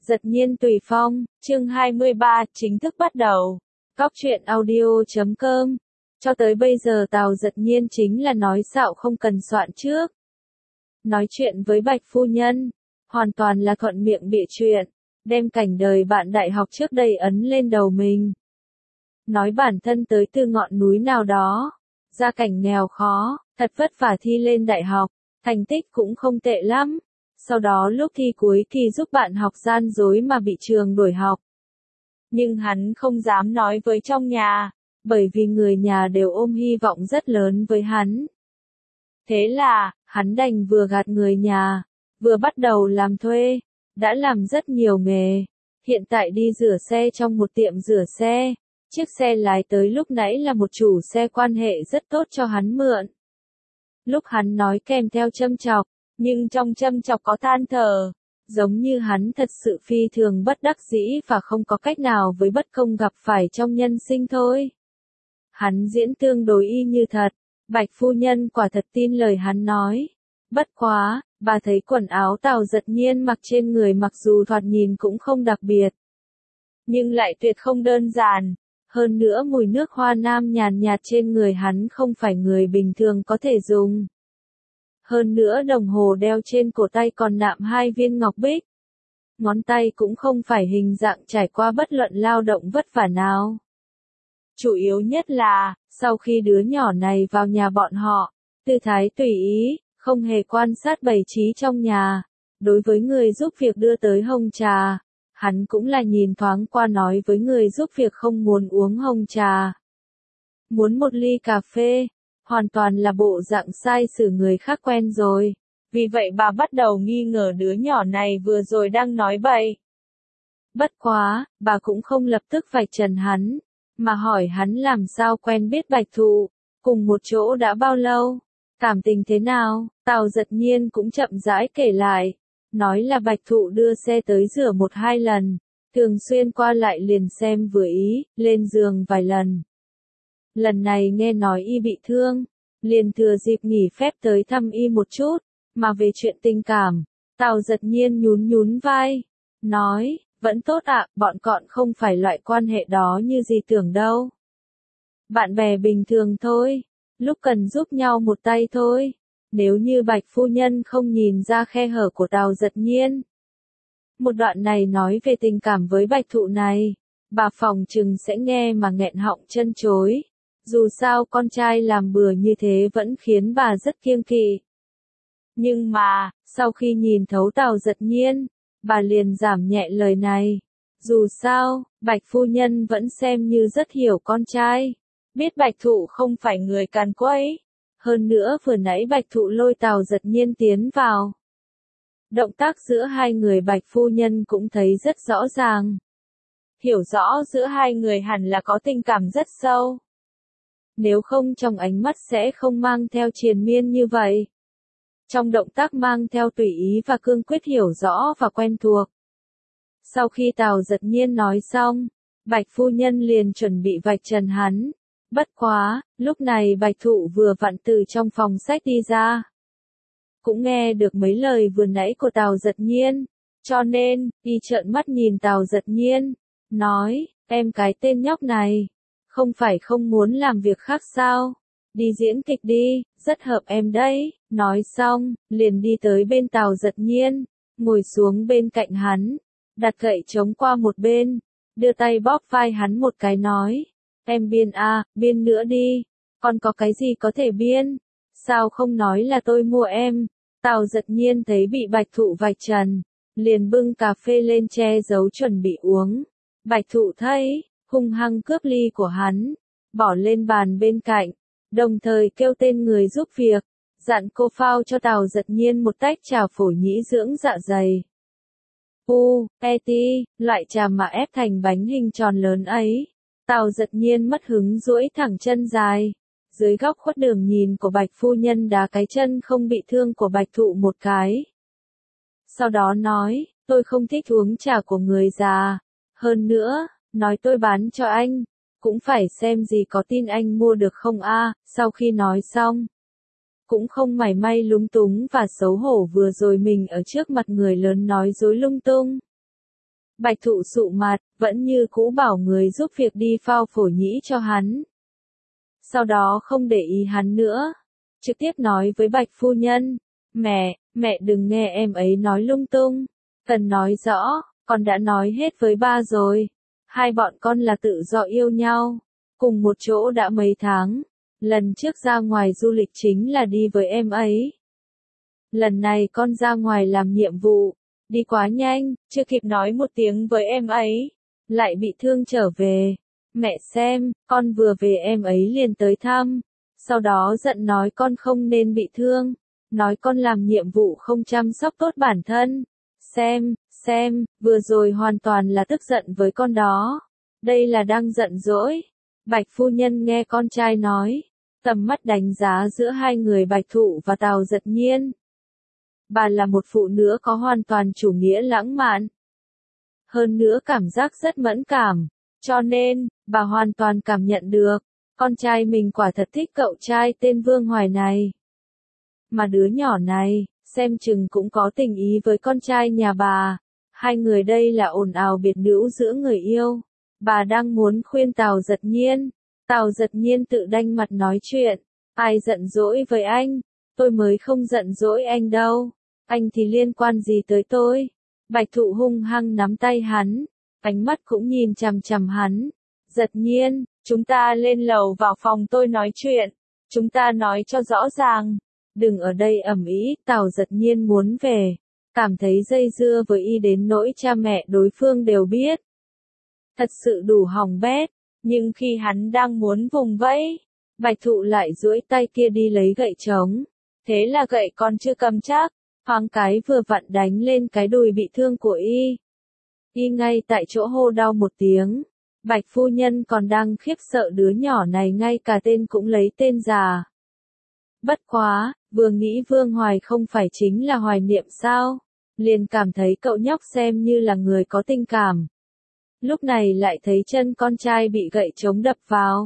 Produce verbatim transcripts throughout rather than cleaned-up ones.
Giật nhiên tùy phong, chương hai mươi ba, chính thức bắt đầu. Cóc truyện audio chấm com. Cho tới bây giờ Tào Giật Nhiên chính là nói xạo không cần soạn trước. Nói chuyện với Bạch Phu Nhân, hoàn toàn là thuận miệng bịa chuyện, đem cảnh đời bạn đại học trước đây ấn lên đầu mình. Nói bản thân tới từ ngọn núi nào đó, gia cảnh nghèo khó, thật vất vả thi lên đại học, thành tích cũng không tệ lắm. Sau đó lúc thi cuối kỳ giúp bạn học gian dối mà bị trường đuổi học. Nhưng hắn không dám nói với trong nhà, bởi vì người nhà đều ôm hy vọng rất lớn với hắn. Thế là, hắn đành vừa gạt người nhà, vừa bắt đầu làm thuê, đã làm rất nhiều nghề. Hiện tại đi rửa xe trong một tiệm rửa xe, chiếc xe lái tới lúc nãy là một chủ xe quan hệ rất tốt cho hắn mượn. Lúc hắn nói kèm theo châm chọc, nhưng trong châm chọc có than thở, giống như hắn thật sự phi thường bất đắc dĩ và không có cách nào với bất công gặp phải trong nhân sinh thôi. Hắn diễn tương đối y như thật, Bạch Phu Nhân quả thật tin lời hắn nói. Bất quá, bà thấy quần áo Tào Giật Nhiên mặc trên người mặc dù thoạt nhìn cũng không đặc biệt, nhưng lại tuyệt không đơn giản. Hơn nữa mùi nước hoa nam nhàn nhạt trên người hắn không phải người bình thường có thể dùng. Hơn nữa đồng hồ đeo trên cổ tay còn nạm hai viên ngọc bích. Ngón tay cũng không phải hình dạng trải qua bất luận lao động vất vả nào. Chủ yếu nhất là, sau khi đứa nhỏ này vào nhà bọn họ, tư thái tùy ý, không hề quan sát bày trí trong nhà. Đối với người giúp việc đưa tới hồng trà, hắn cũng là nhìn thoáng qua nói với người giúp việc không muốn uống hồng trà. Muốn một ly cà phê. Hoàn toàn là bộ dạng sai xử người khác quen rồi. Vì vậy bà bắt đầu nghi ngờ đứa nhỏ này vừa rồi đang nói bậy. Bất quá, bà cũng không lập tức vạch trần hắn, mà hỏi hắn làm sao quen biết Bạch Thụ, cùng một chỗ đã bao lâu, cảm tình thế nào. Tào Giật Nhiên cũng chậm rãi kể lại, nói là Bạch Thụ đưa xe tới rửa một hai lần, thường xuyên qua lại liền xem vừa ý, lên giường vài lần. Lần này nghe nói y bị thương, liền thừa dịp nghỉ phép tới thăm y một chút, mà về chuyện tình cảm, Tào Giật Nhiên nhún nhún vai, nói, vẫn tốt ạ, bọn cọn không phải loại quan hệ đó như gì tưởng đâu. Bạn bè bình thường thôi, lúc cần giúp nhau một tay thôi, nếu như Bạch Phu Nhân không nhìn ra khe hở của Tào Giật Nhiên. Một đoạn này nói về tình cảm với Bạch Thụ này, bà phòng chừng sẽ nghe mà nghẹn họng chân chối. Dù sao con trai làm bừa như thế vẫn khiến bà rất kiêng kỵ. Nhưng mà, sau khi nhìn thấu Tào Giật Nhiên, bà liền giảm nhẹ lời này. Dù sao, Bạch Phu Nhân vẫn xem như rất hiểu con trai. Biết Bạch Thụ không phải người càn quấy. Hơn nữa vừa nãy Bạch Thụ lôi Tào Giật Nhiên tiến vào. Động tác giữa hai người Bạch Phu Nhân cũng thấy rất rõ ràng. Hiểu rõ giữa hai người hẳn là có tình cảm rất sâu. Nếu không trong ánh mắt sẽ không mang theo triền miên như vậy. Trong động tác mang theo tùy ý và cương quyết hiểu rõ và quen thuộc. Sau khi Tào Giật Nhiên nói xong, Bạch Phu Nhân liền chuẩn bị vạch trần hắn. Bất quá, lúc này Bạch Thụ vừa vặn từ trong phòng sách đi ra. Cũng nghe được mấy lời vừa nãy của Tào Giật Nhiên, cho nên, y trợn mắt nhìn Tào Giật Nhiên, nói, em cái tên nhóc này. Không phải không muốn làm việc khác sao? Đi diễn kịch đi, rất hợp em đấy. Nói xong, liền đi tới bên Tào Giật Nhiên, ngồi xuống bên cạnh hắn, đặt gậy chống qua một bên, đưa tay bóp vai hắn một cái nói, em biên à, biên nữa đi, còn có cái gì có thể biên? Sao không nói là tôi mua em? Tào Giật Nhiên thấy bị Bạch Thụ vạch trần, liền bưng cà phê lên che giấu chuẩn bị uống. Bạch Thụ thấy, hung hăng cướp ly của hắn, bỏ lên bàn bên cạnh, đồng thời kêu tên người giúp việc, dặn cô phao cho Tào Giật Nhiên một tách trà phổ nhĩ dưỡng dạ dày. U, eti, loại trà mà ép thành bánh hình tròn lớn ấy. Tào Giật Nhiên mất hứng duỗi thẳng chân dài, dưới góc khuất đường nhìn của Bạch Phu Nhân đá cái chân không bị thương của Bạch Thụ một cái. Sau đó nói, tôi không thích uống trà của người già, hơn nữa, nói tôi bán cho anh, cũng phải xem gì có tin anh mua được không a. Sau khi nói xong, cũng không mảy may lúng túng và xấu hổ vừa rồi mình ở trước mặt người lớn nói dối lung tung. Bạch Thụ sụ mặt, vẫn như cũ bảo người giúp việc đi phao phổi nhĩ cho hắn. Sau đó không để ý hắn nữa, trực tiếp nói với Bạch phu nhân, mẹ, mẹ đừng nghe em ấy nói lung tung, cần nói rõ, con đã nói hết với ba rồi, hai bọn con là tự do yêu nhau, cùng một chỗ đã mấy tháng, lần trước ra ngoài du lịch chính là đi với em ấy. Lần này con ra ngoài làm nhiệm vụ, đi quá nhanh, chưa kịp nói một tiếng với em ấy, lại bị thương trở về. Mẹ xem, con vừa về em ấy liền tới thăm, sau đó giận nói con không nên bị thương, nói con làm nhiệm vụ không chăm sóc tốt bản thân. Xem, xem, vừa rồi hoàn toàn là tức giận với con đó. Đây là đang giận dỗi. Bạch phu nhân nghe con trai nói, tầm mắt đánh giá giữa hai người Bạch Thụ và Tào Giật Nhiên. Bà là một phụ nữ có hoàn toàn chủ nghĩa lãng mạn. Hơn nữa cảm giác rất mẫn cảm, cho nên, bà hoàn toàn cảm nhận được, con trai mình quả thật thích cậu trai tên Vương Hoài này. Mà đứa nhỏ này, xem chừng cũng có tình ý với con trai nhà bà. Hai người đây là ồn ào biệt nữ giữa người yêu. Bà đang muốn khuyên Tào Giật Nhiên. Tào Giật Nhiên tự đanh mặt nói chuyện. Ai giận dỗi với anh? Tôi mới không giận dỗi anh đâu. Anh thì liên quan gì tới tôi? Bạch Thụ hung hăng nắm tay hắn. Ánh mắt cũng nhìn chằm chằm hắn. Giật Nhiên, chúng ta lên lầu vào phòng tôi nói chuyện. Chúng ta nói cho rõ ràng. Đừng ở đây ầm ĩ. Tào Giật Nhiên muốn về. Cảm thấy dây dưa với y đến nỗi cha mẹ đối phương đều biết. Thật sự đủ hỏng bét. Nhưng khi hắn đang muốn vùng vẫy, Bạch Thụ lại duỗi tay kia đi lấy gậy trống. Thế là gậy còn chưa cầm chắc, thoáng cái vừa vặn đánh lên cái đùi bị thương của y. Y ngay tại chỗ hô đau một tiếng. Bạch phu nhân còn đang khiếp sợ đứa nhỏ này ngay cả tên cũng lấy tên già. Bất quá, vừa nghĩ Vương Hoài không phải chính là Hoài Niệm sao, liền cảm thấy cậu nhóc xem như là người có tình cảm. Lúc này lại thấy chân con trai bị gậy trống đập vào.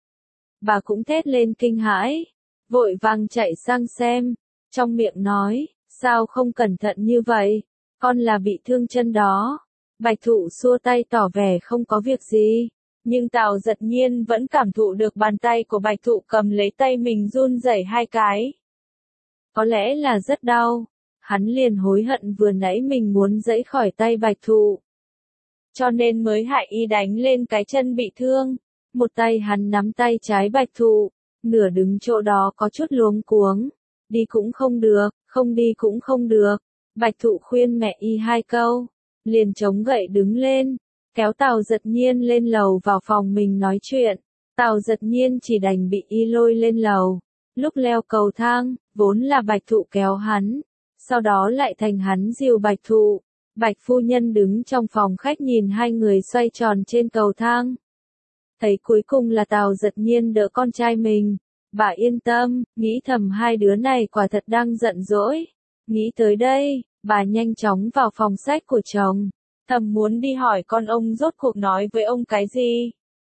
Bà cũng thét lên kinh hãi, vội vàng chạy sang xem, trong miệng nói, sao không cẩn thận như vậy, con là bị thương chân đó. Bạch Thụ xua tay tỏ vẻ không có việc gì, nhưng Tào Giật Nhiên vẫn cảm thụ được bàn tay của Bạch Thụ cầm lấy tay mình run rẩy hai cái. Có lẽ là rất đau, hắn liền hối hận vừa nãy mình muốn giãy khỏi tay Bạch Thụ. Cho nên mới hại y đánh lên cái chân bị thương. Một tay hắn nắm tay trái Bạch Thụ, nửa đứng chỗ đó có chút luống cuống. Đi cũng không được, không đi cũng không được. Bạch Thụ khuyên mẹ y hai câu, liền chống gậy đứng lên, kéo Tào Giật Nhiên lên lầu vào phòng mình nói chuyện. Tào Giật Nhiên chỉ đành bị y lôi lên lầu. Lúc leo cầu thang, vốn là Bạch Thụ kéo hắn, sau đó lại thành hắn dìu Bạch Thụ. Bạch phu nhân đứng trong phòng khách nhìn hai người xoay tròn trên cầu thang. Thấy cuối cùng là Tào Giật Nhiên đỡ con trai mình, bà yên tâm, nghĩ thầm hai đứa này quả thật đang giận dỗi. Nghĩ tới đây, bà nhanh chóng vào phòng sách của chồng, thầm muốn đi hỏi con ông rốt cuộc nói với ông cái gì.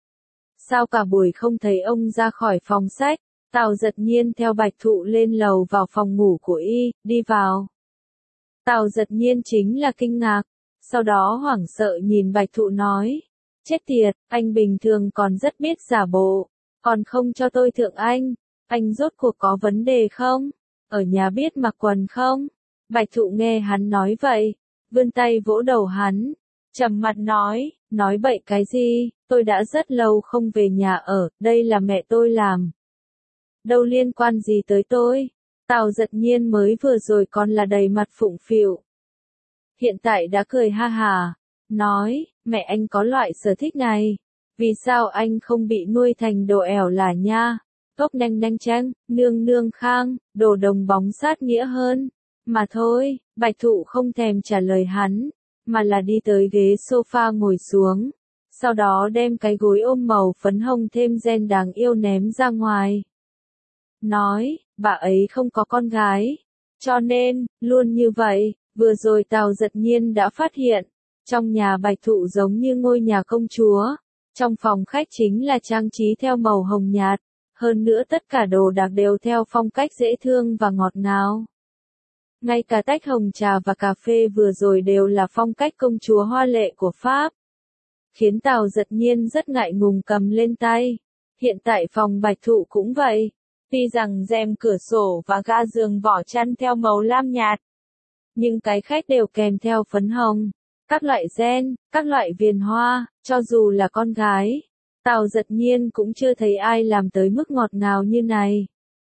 Sao cả buổi không thấy ông ra khỏi phòng sách, Tào Giật Nhiên theo Bạch Thụ lên lầu vào phòng ngủ của y, đi vào. Tào Giật Nhiên chính là kinh ngạc, sau đó hoảng sợ nhìn Bạch Thụ nói, chết tiệt, anh bình thường còn rất biết giả bộ, còn không cho tôi thượng anh, anh rốt cuộc có vấn đề không? Ở nhà biết mặc quần không? Bạch Thụ nghe hắn nói vậy, vươn tay vỗ đầu hắn, trầm mặt nói, nói bậy cái gì, tôi đã rất lâu không về nhà ở, đây là mẹ tôi làm. Đâu liên quan gì tới tôi? Tào Giật Nhiên mới vừa rồi còn là đầy mặt phụng phịu. Hiện tại đã cười ha hà, nói, mẹ anh có loại sở thích này, vì sao anh không bị nuôi thành đồ ẻo là nha, tóc nanh nanh trắng, nương nương khang, đồ đồng bóng sát nghĩa hơn, mà thôi. Bạch Thụ không thèm trả lời hắn, mà là đi tới ghế sofa ngồi xuống, sau đó đem cái gối ôm màu phấn hồng thêm gen đáng yêu ném ra ngoài. Nói, bà ấy không có con gái, cho nên, luôn như vậy. Vừa rồi Tào Giật Nhiên đã phát hiện, trong nhà Bạch Thụ giống như ngôi nhà công chúa, trong phòng khách chính là trang trí theo màu hồng nhạt, hơn nữa tất cả đồ đạc đều theo phong cách dễ thương và ngọt ngào. Ngay cả tách hồng trà và cà phê vừa rồi đều là phong cách công chúa hoa lệ của Pháp. Khiến Tào Giật Nhiên rất ngại ngùng cầm lên tay. Hiện tại phòng Bạch Thụ cũng vậy. Tuy rằng rèm cửa sổ và ga giường vỏ chăn theo màu lam nhạt. Nhưng cái khách đều kèm theo phấn hồng, các loại gen, các loại viền hoa, cho dù là con gái. Tào Giật Nhiên cũng chưa thấy ai làm tới mức ngọt ngào như này.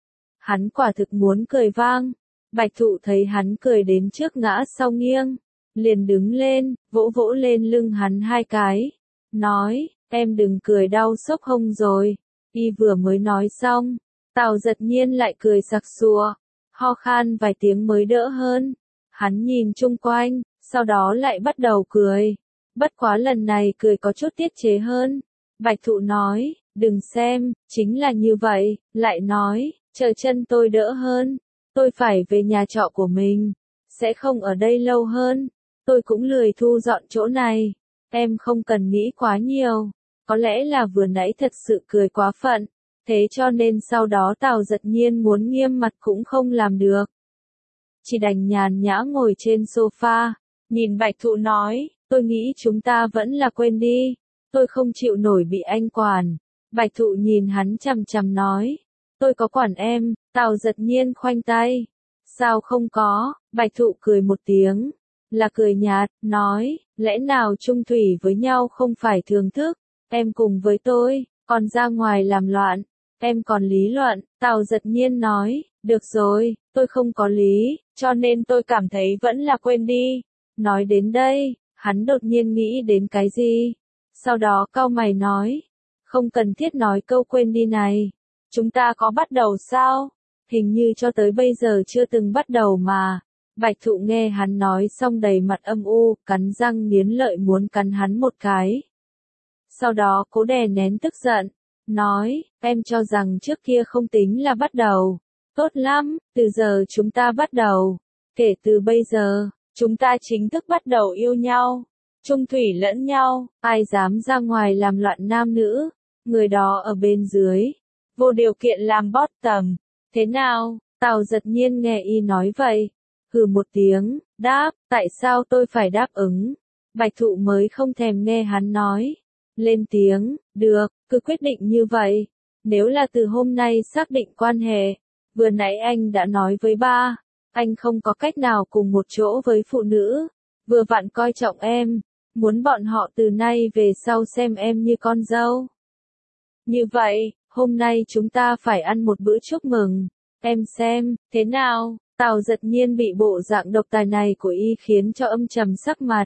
Hắn quả thực muốn cười vang. Bạch Thụ thấy hắn cười đến trước ngã sau nghiêng. Liền đứng lên, vỗ vỗ lên lưng hắn hai cái. Nói, em đừng cười đau xốc hông rồi. Y vừa mới nói xong. Tào Giật Nhiên lại cười sặc sụa. Ho khan vài tiếng mới đỡ hơn. Hắn nhìn chung quanh, sau đó lại bắt đầu cười. Bất quá lần này cười có chút tiết chế hơn. Bạch Thụ nói, đừng xem, chính là như vậy, lại nói, chờ chân tôi đỡ hơn. Tôi phải về nhà trọ của mình, sẽ không ở đây lâu hơn. Tôi cũng lười thu dọn chỗ này. Em không cần nghĩ quá nhiều. Có lẽ là vừa nãy thật sự cười quá phận. Thế cho nên sau đó Tào Giật Nhiên muốn nghiêm mặt cũng không làm được. Chỉ đành nhàn nhã ngồi trên sofa, nhìn Bạch Thụ nói, tôi nghĩ chúng ta vẫn là quên đi. Tôi không chịu nổi bị anh quản. Bạch Thụ nhìn hắn chằm chằm nói, tôi có quản em. Tào Giật Nhiên khoanh tay. Sao không có? Bạch Thụ cười một tiếng, là cười nhạt, nói, lẽ nào chung thủy với nhau không phải thường thức? Em cùng với tôi, còn ra ngoài làm loạn. Em còn lý luận. Tào Giật Nhiên nói, được rồi, tôi không có lý, cho nên tôi cảm thấy vẫn là quên đi. Nói đến đây, hắn đột nhiên nghĩ đến cái gì? Sau đó cau mày nói, không cần thiết nói câu quên đi này. Chúng ta có bắt đầu sao? Hình như cho tới bây giờ chưa từng bắt đầu mà. Bạch Thụ nghe hắn nói xong đầy mặt âm u, cắn răng nghiến lợi muốn cắn hắn một cái. Sau đó cố đè nén tức giận, nói, em cho rằng trước kia không tính là bắt đầu. Tốt lắm, từ giờ chúng ta bắt đầu. Kể từ bây giờ, chúng ta chính thức bắt đầu yêu nhau. Chung thủy lẫn nhau, ai dám ra ngoài làm loạn nam nữ, người đó ở bên dưới. Vô điều kiện làm bottom. Thế nào? Tào Giật Nhiên nghe y nói vậy. Hừ một tiếng, đáp, tại sao tôi phải đáp ứng? Bạch Thụ mới không thèm nghe hắn nói. Lên tiếng, được, cứ quyết định như vậy. Nếu là từ hôm nay xác định quan hệ, vừa nãy anh đã nói với ba, anh không có cách nào cùng một chỗ với phụ nữ, vừa vặn coi trọng em, muốn bọn họ từ nay về sau xem em như con dâu. Như vậy, hôm nay chúng ta phải ăn một bữa chúc mừng, em xem, thế nào? Tào Giật Nhiên bị bộ dạng độc tài này của y khiến cho âm trầm sắc mặt.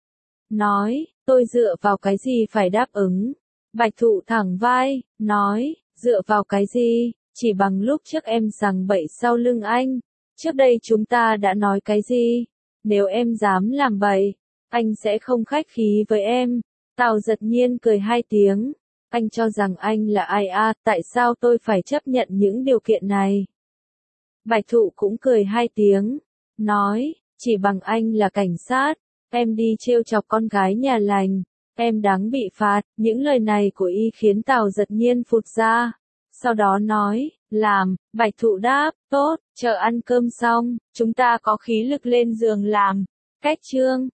Nói, tôi dựa vào cái gì phải đáp ứng? Bạch Thụ thẳng vai, nói, dựa vào cái gì? Chỉ bằng lúc trước em giằng bậy sau lưng anh. Trước đây chúng ta đã nói cái gì? Nếu em dám làm bậy, anh sẽ không khách khí với em. Tào Giật Nhiên cười hai tiếng. Anh cho rằng anh là ai à, tại sao tôi phải chấp nhận những điều kiện này? Bạch Thụ cũng cười hai tiếng. Nói, chỉ bằng anh là cảnh sát, em đi trêu chọc con gái nhà lành, em đáng bị phạt. Những lời này của y khiến Tào Giật Nhiên phụt ra. Sau đó nói, làm. Bạch Thụ đáp, tốt, chờ ăn cơm xong, chúng ta có khí lực lên giường làm. Cách chương